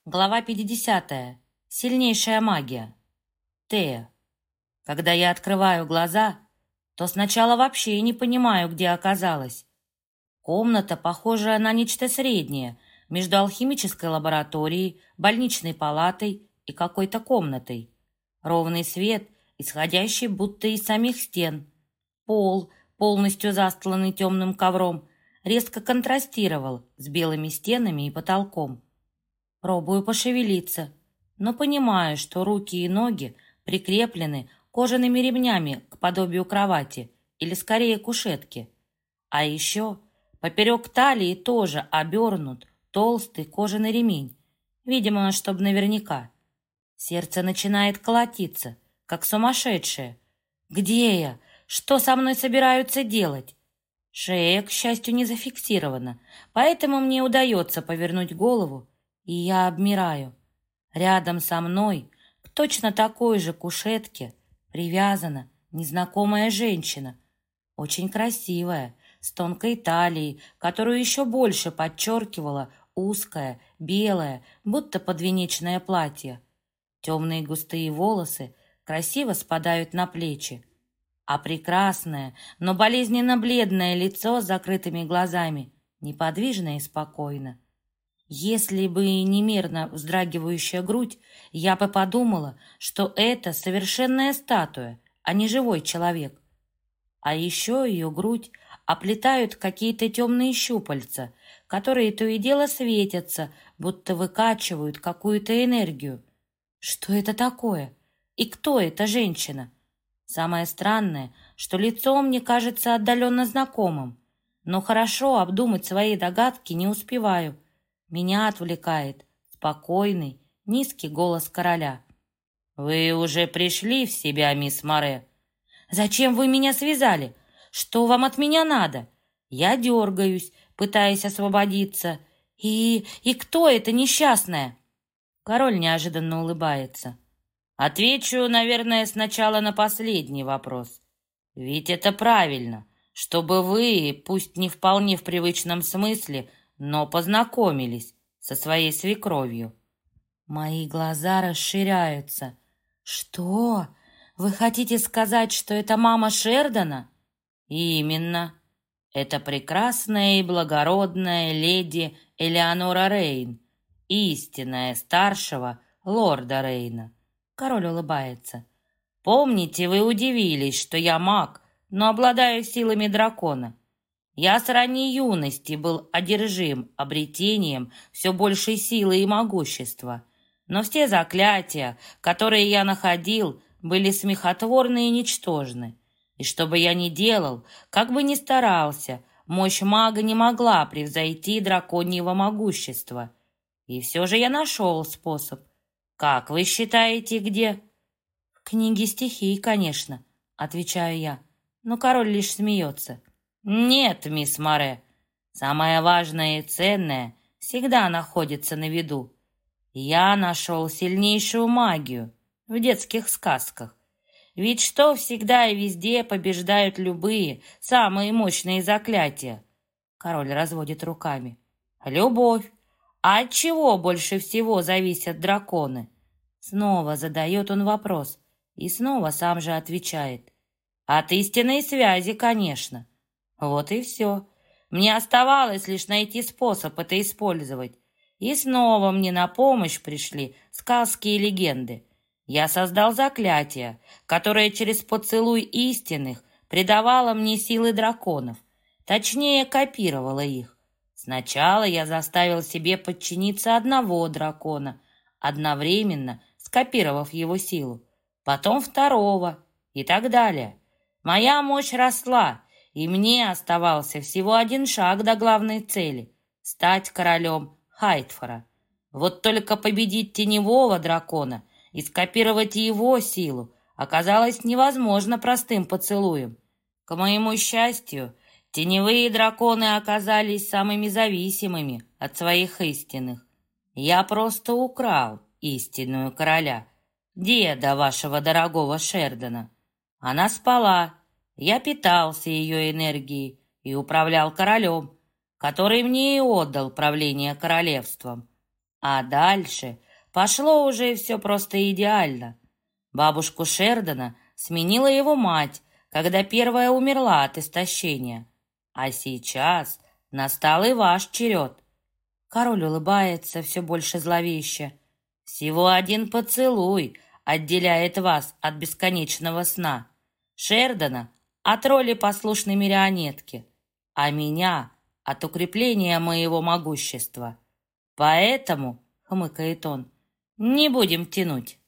Глава 50. Сильнейшая магия. Тея. Когда я открываю глаза, то сначала вообще не понимаю, где оказалась. Комната, похожая на нечто среднее между алхимической лабораторией, больничной палатой и какой-то комнатой. Ровный свет, исходящий будто из самих стен. Пол, полностью застланный темным ковром, резко контрастировал с белыми стенами и потолком. Пробую пошевелиться, но понимаю, что руки и ноги прикреплены кожаными ремнями к подобию кровати или скорее кушетки. А еще поперек талии тоже обернут толстый кожаный ремень, видимо, чтобы наверняка. Сердце начинает колотиться, как сумасшедшее. Где я? Что со мной собираются делать? Шея, к счастью, не зафиксирована, поэтому мне удается повернуть голову, и я обмираю. Рядом со мной, к точно такой же кушетке, привязана незнакомая женщина, очень красивая, с тонкой талией, которую еще больше подчеркивало узкое, белое, будто подвенечное платье. Темные густые волосы красиво спадают на плечи, а прекрасное, но болезненно бледное лицо с закрытыми глазами неподвижно и спокойно. Если бы не мерно вздрагивающая грудь, я бы подумала, что это совершенная статуя, а не живой человек. А еще ее грудь оплетают какие-то темные щупальца, которые то и дело светятся, будто выкачивают какую-то энергию. Что это такое? И кто эта женщина? Самое странное, что лицо мне кажется отдаленно знакомым, но хорошо обдумать свои догадки не успеваю. Меня отвлекает спокойный, низкий голос короля. «Вы уже пришли в себя, мисс Море?» «Зачем вы меня связали? Что вам от меня надо?» Я дергаюсь, пытаясь освободиться. «И кто эта несчастная?» Король неожиданно улыбается. «Отвечу, наверное, сначала на последний вопрос. Ведь это правильно, чтобы вы, пусть не вполне в привычном смысле, но познакомились со своей свекровью». Мои глаза расширяются. «Что? Вы хотите сказать, что это мама Шердона?» «Именно. Это прекрасная и благородная леди Элеонора Рейн, истинная старшего лорда Рейна». Король улыбается. «Помните, вы удивились, что я маг, но обладаю силами дракона. Я с ранней юности был одержим обретением все большей силы и могущества, но все заклятия, которые я находил, были смехотворны и ничтожны. И что бы я ни делал, как бы ни старался, мощь мага не могла превзойти драконьего могущества. И все же я нашел способ. Как вы считаете, где?» «В книге стихий, конечно», — отвечаю я, но король лишь смеется. «Нет, мисс Море, самое важное и ценное всегда находится на виду. Я нашел сильнейшую магию в детских сказках. Ведь что всегда и везде побеждают любые самые мощные заклятия?» Король разводит руками. «Любовь. А от чего больше всего зависят драконы?» Снова задает он вопрос и снова сам же отвечает. «От истинной связи, конечно». Вот и все. Мне оставалось лишь найти способ это использовать. И снова мне на помощь пришли сказки и легенды. Я создал заклятие, которое через поцелуй истинных придавало мне силы драконов. Точнее, копировало их. Сначала я заставил себе подчиниться одного дракона, одновременно скопировав его силу. Потом второго и так далее. Моя мощь росла, и мне оставался всего один шаг до главной цели — стать королем Хайтфора. Вот только победить теневого дракона и скопировать его силу оказалось невозможно простым поцелуем. К моему счастью, теневые драконы оказались самыми зависимыми от своих истинных. Я просто украл истинную короля, деда вашего дорогого Шердона. Она спала. Я питался ее энергией и управлял королем, который мне и отдал правление королевством. А дальше пошло уже все просто идеально. Бабушку Шердона сменила его мать, когда первая умерла от истощения. А сейчас настал и ваш черед. Король улыбается все больше зловеще. Всего один поцелуй отделяет вас от бесконечного сна. Шердона от роли послушной марионетки, а меня от укрепления моего могущества. Поэтому, хмыкает он, не будем тянуть.